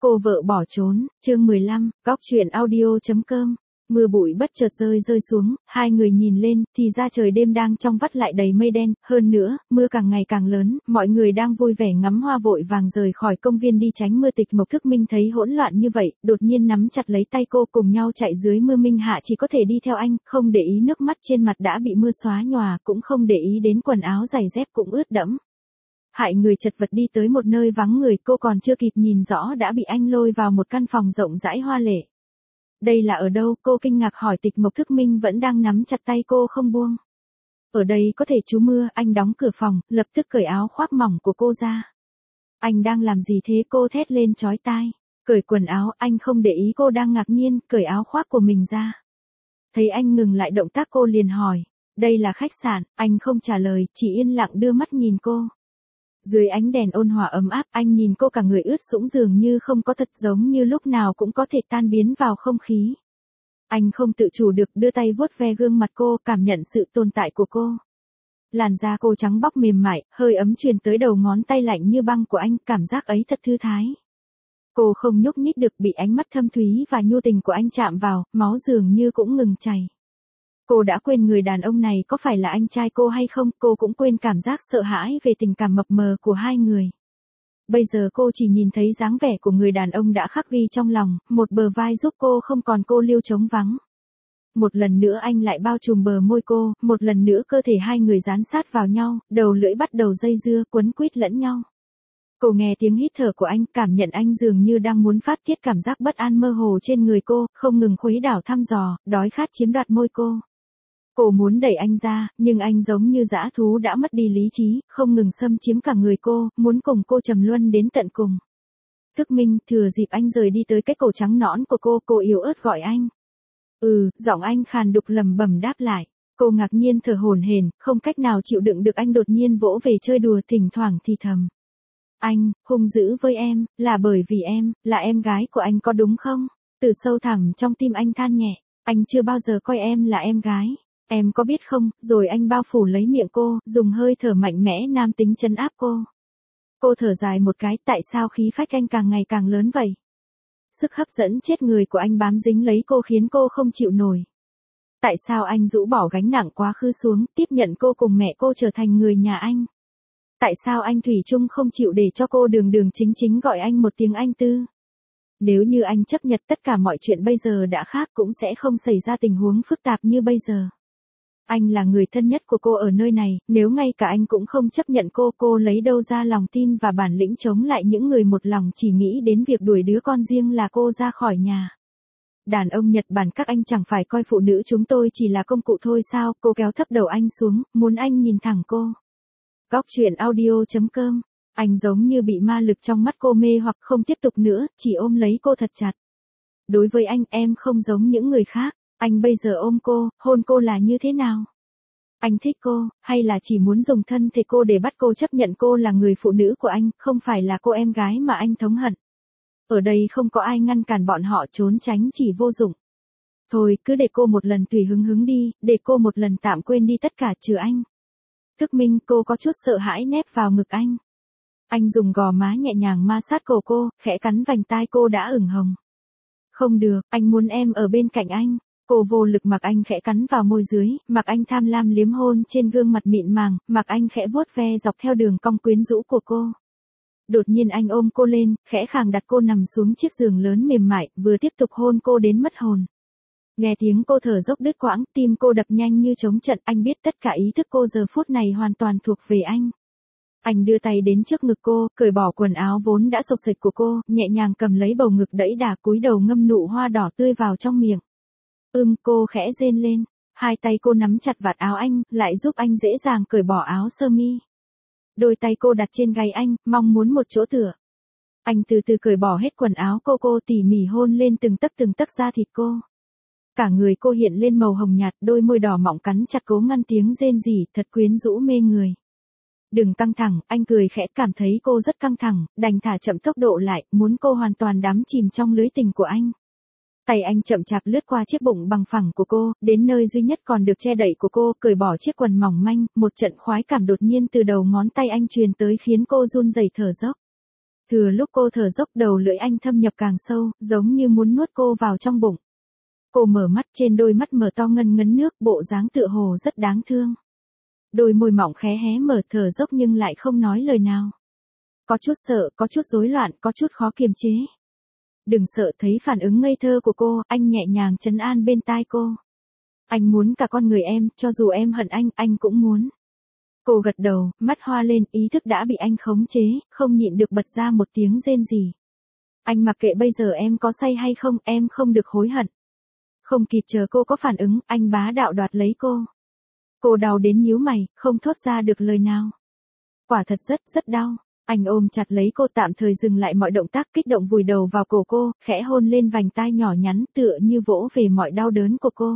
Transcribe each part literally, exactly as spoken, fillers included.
Cô vợ bỏ trốn, chương mười lăm, góc chuyện audio.com. Mưa bụi bất chợt rơi rơi xuống, hai người nhìn lên, thì ra trời đêm đang trong vắt lại đầy mây đen, hơn nữa, mưa càng ngày càng lớn, mọi người đang vui vẻ ngắm hoa vội vàng rời khỏi công viên đi tránh mưa. Tịch Mộc Thức Minh thấy hỗn loạn như vậy, đột nhiên nắm chặt lấy tay cô cùng nhau chạy dưới mưa. Minh Hạ chỉ có thể đi theo anh, không để ý nước mắt trên mặt đã bị mưa xóa nhòa, cũng không để ý đến quần áo giày dép cũng ướt đẫm. Hại người chật vật đi tới một nơi vắng người, cô còn chưa kịp nhìn rõ đã bị anh lôi vào một căn phòng rộng rãi hoa lệ. Đây là ở đâu? Cô kinh ngạc hỏi. Tịch Mộc Thức Minh vẫn đang nắm chặt tay cô không buông. Ở đây có thể trú mưa. Anh đóng cửa phòng, lập tức cởi áo khoác mỏng của cô ra. Anh đang làm gì thế? Cô thét lên chói tai. Cởi quần áo. Anh không để ý cô đang ngạc nhiên, cởi áo khoác của mình ra. Thấy anh ngừng lại động tác cô liền hỏi. Đây là khách sạn. Anh không trả lời, chỉ yên lặng đưa mắt nhìn cô. Dưới ánh đèn ôn hòa ấm áp, anh nhìn cô cả người ướt sũng dường như không có thật, giống như lúc nào cũng có thể tan biến vào không khí. Anh không tự chủ được đưa tay vuốt ve gương mặt cô, cảm nhận sự tồn tại của cô. Làn da cô trắng bóc mềm mại, hơi ấm truyền tới đầu ngón tay lạnh như băng của anh, cảm giác ấy thật thư thái. Cô không nhúc nhích được, bị ánh mắt thâm thúy và nhu tình của anh chạm vào, máu dường như cũng ngừng chảy. Cô đã quên người đàn ông này có phải là anh trai cô hay không, cô cũng quên cảm giác sợ hãi về tình cảm mập mờ của hai người. Bây giờ cô chỉ nhìn thấy dáng vẻ của người đàn ông đã khắc ghi trong lòng, một bờ vai giúp cô không còn cô liêu trống vắng. Một lần nữa anh lại bao trùm bờ môi cô, một lần nữa cơ thể hai người dán sát vào nhau, đầu lưỡi bắt đầu dây dưa, quấn quýt lẫn nhau. Cô nghe tiếng hít thở của anh, cảm nhận anh dường như đang muốn phát tiết cảm giác bất an mơ hồ trên người cô, không ngừng khuấy đảo thăm dò, đói khát chiếm đoạt môi cô. Cô muốn đẩy anh ra, nhưng anh giống như dã thú đã mất đi lý trí, không ngừng xâm chiếm cả người cô, muốn cùng cô trầm luân đến tận cùng. Thức Minh, thừa dịp anh rời đi tới cái cổ trắng nõn của cô, cô yếu ớt gọi anh. Ừ, giọng anh khàn đục lẩm bẩm đáp lại. Cô ngạc nhiên thở hổn hển, không cách nào chịu đựng được anh đột nhiên vỗ về chơi đùa, thỉnh thoảng thì thầm. Anh, hung dữ với em, là bởi vì em, là em gái của anh có đúng không? Từ sâu thẳm trong tim anh than nhẹ, anh chưa bao giờ coi em là em gái. Em có biết không, rồi anh bao phủ lấy miệng cô, dùng hơi thở mạnh mẽ nam tính trấn áp cô. Cô thở dài một cái, tại sao khí phách anh càng ngày càng lớn vậy? Sức hấp dẫn chết người của anh bám dính lấy cô khiến cô không chịu nổi. Tại sao anh rũ bỏ gánh nặng quá khứ xuống, tiếp nhận cô cùng mẹ cô trở thành người nhà anh? Tại sao anh thủy chung không chịu để cho cô đường đường chính chính gọi anh một tiếng anh Tư? Nếu như anh chấp nhận tất cả mọi chuyện bây giờ đã khác, cũng sẽ không xảy ra tình huống phức tạp như bây giờ. Anh là người thân nhất của cô ở nơi này, nếu ngay cả anh cũng không chấp nhận cô, cô lấy đâu ra lòng tin và bản lĩnh chống lại những người một lòng chỉ nghĩ đến việc đuổi đứa con riêng là cô ra khỏi nhà. Đàn ông Nhật Bản các anh chẳng phải coi phụ nữ chúng tôi chỉ là công cụ thôi sao? Cô kéo thấp đầu anh xuống, muốn anh nhìn thẳng cô. Góc chuyện audio.com. Anh giống như bị ma lực trong mắt cô mê hoặc không tiếp tục nữa, chỉ ôm lấy cô thật chặt. Đối với anh, em không giống những người khác. Anh bây giờ ôm cô, hôn cô là như thế nào? Anh thích cô, hay là chỉ muốn dùng thân thể cô để bắt cô chấp nhận cô là người phụ nữ của anh, không phải là cô em gái mà anh thống hận? Ở đây không có ai ngăn cản bọn họ, trốn tránh chỉ vô dụng. Thôi, cứ để cô một lần tùy hứng hứng đi, để cô một lần tạm quên đi tất cả trừ anh. Thức Minh, cô có chút sợ hãi nép vào ngực anh. Anh dùng gò má nhẹ nhàng ma sát cổ cô, khẽ cắn vành tai cô đã ửng hồng. Không được, anh muốn em ở bên cạnh anh. Cô vô lực mặc anh khẽ cắn vào môi dưới, mặc anh tham lam liếm hôn trên gương mặt mịn màng, mặc anh khẽ vuốt ve dọc theo đường cong quyến rũ của cô. Đột nhiên anh ôm cô lên, khẽ khàng đặt cô nằm xuống chiếc giường lớn mềm mại, vừa tiếp tục hôn cô đến mất hồn. Nghe tiếng cô thở dốc đứt quãng, tim cô đập nhanh như trống trận, anh biết tất cả ý thức cô giờ phút này hoàn toàn thuộc về anh. Anh đưa tay đến trước ngực cô, cởi bỏ quần áo vốn đã xộc xệch của cô, nhẹ nhàng cầm lấy bầu ngực đẫy đà, cúi đầu ngâm nụ hoa đỏ tươi vào trong miệng. Ưm, cô khẽ rên lên, hai tay cô nắm chặt vạt áo anh, lại giúp anh dễ dàng cởi bỏ áo sơ mi. Đôi tay cô đặt trên gáy anh, mong muốn một chỗ tựa. Anh từ từ cởi bỏ hết quần áo cô, cô tỉ mỉ hôn lên từng tấc từng tấc da thịt cô. Cả người cô hiện lên màu hồng nhạt, đôi môi đỏ mọng cắn chặt cố ngăn tiếng rên rỉ, thật quyến rũ mê người. Đừng căng thẳng, anh cười khẽ, cảm thấy cô rất căng thẳng, đành thả chậm tốc độ lại, muốn cô hoàn toàn đắm chìm trong lưới tình của anh. Tay anh chậm chạp lướt qua chiếc bụng bằng phẳng của cô, đến nơi duy nhất còn được che đậy của cô, cởi bỏ chiếc quần mỏng manh, một trận khoái cảm đột nhiên từ đầu ngón tay anh truyền tới khiến cô run rẩy thở dốc. Thừa lúc cô thở dốc đầu lưỡi anh thâm nhập càng sâu, giống như muốn nuốt cô vào trong bụng. Cô mở mắt, trên đôi mắt mở to ngân ngấn nước, bộ dáng tựa hồ rất đáng thương. Đôi môi mỏng khé hé mở, thở dốc nhưng lại không nói lời nào. Có chút sợ, có chút rối loạn, có chút khó kiềm chế. Đừng sợ, thấy phản ứng ngây thơ của cô, anh nhẹ nhàng trấn an bên tai cô. Anh muốn cả con người em, cho dù em hận anh, anh cũng muốn. Cô gật đầu, mắt hoa lên, ý thức đã bị anh khống chế, không nhịn được bật ra một tiếng rên rỉ. Anh mặc kệ bây giờ em có say hay không, em không được hối hận. Không kịp chờ cô có phản ứng, anh bá đạo đoạt lấy cô. Cô đau đến nhíu mày, không thốt ra được lời nào. Quả thật rất, rất đau. Anh ôm chặt lấy cô, tạm thời dừng lại mọi động tác, kích động vùi đầu vào cổ cô, khẽ hôn lên vành tai nhỏ nhắn, tựa như vỗ về mọi đau đớn của cô.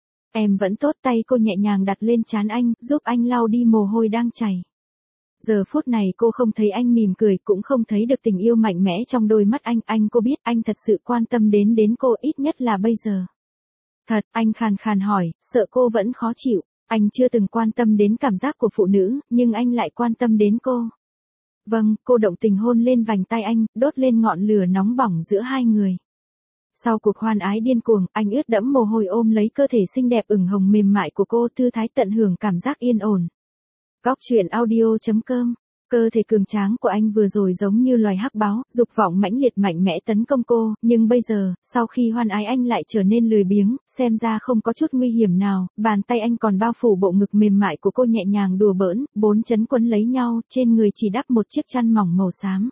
Em vẫn tốt, tay cô nhẹ nhàng đặt lên trán anh, giúp anh lau đi mồ hôi đang chảy. Giờ phút này cô không thấy anh mỉm cười, cũng không thấy được tình yêu mạnh mẽ trong đôi mắt anh, anh cô biết anh thật sự quan tâm đến đến cô, ít nhất là bây giờ. Thật, anh khàn khàn hỏi, sợ cô vẫn khó chịu. Anh chưa từng quan tâm đến cảm giác của phụ nữ, nhưng anh lại quan tâm đến cô. Vâng, cô động tình hôn lên vành tai anh, đốt lên ngọn lửa nóng bỏng giữa hai người. Sau cuộc hoan ái điên cuồng, anh ướt đẫm mồ hôi ôm lấy cơ thể xinh đẹp ửng hồng mềm mại của cô, thư thái tận hưởng cảm giác yên ổn. Góc truyện audio chấm com. Cơ thể cường tráng của anh vừa rồi giống như loài hắc báo, dục vọng mãnh liệt mạnh mẽ tấn công cô, nhưng bây giờ, sau khi hoan ái anh lại trở nên lười biếng, xem ra không có chút nguy hiểm nào, bàn tay anh còn bao phủ bộ ngực mềm mại của cô nhẹ nhàng đùa bỡn, bốn chấn quấn lấy nhau, trên người chỉ đắp một chiếc chăn mỏng màu xám.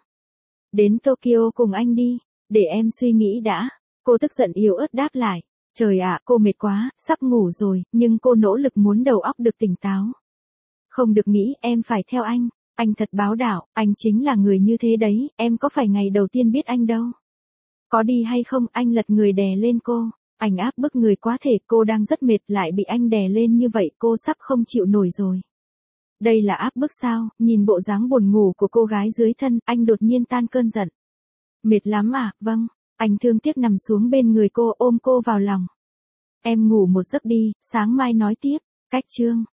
Đến Tokyo cùng anh đi, để em suy nghĩ đã. Cô tức giận yếu ớt đáp lại. Trời ạ, cô mệt quá, sắp ngủ rồi, nhưng cô nỗ lực muốn đầu óc được tỉnh táo. Không được nghĩ, em phải theo anh. Anh thật bá đạo, anh chính là người như thế đấy, em có phải ngày đầu tiên biết anh đâu. Có đi hay không, anh lật người đè lên cô. Anh áp bức người quá thể, cô đang rất mệt lại bị anh đè lên như vậy, cô sắp không chịu nổi rồi. Đây là áp bức sao, nhìn bộ dáng buồn ngủ của cô gái dưới thân, anh đột nhiên tan cơn giận. Mệt lắm à, vâng. Anh thương tiếc nằm xuống bên người cô, ôm cô vào lòng. Em ngủ một giấc đi, sáng mai nói tiếp. Cách chương.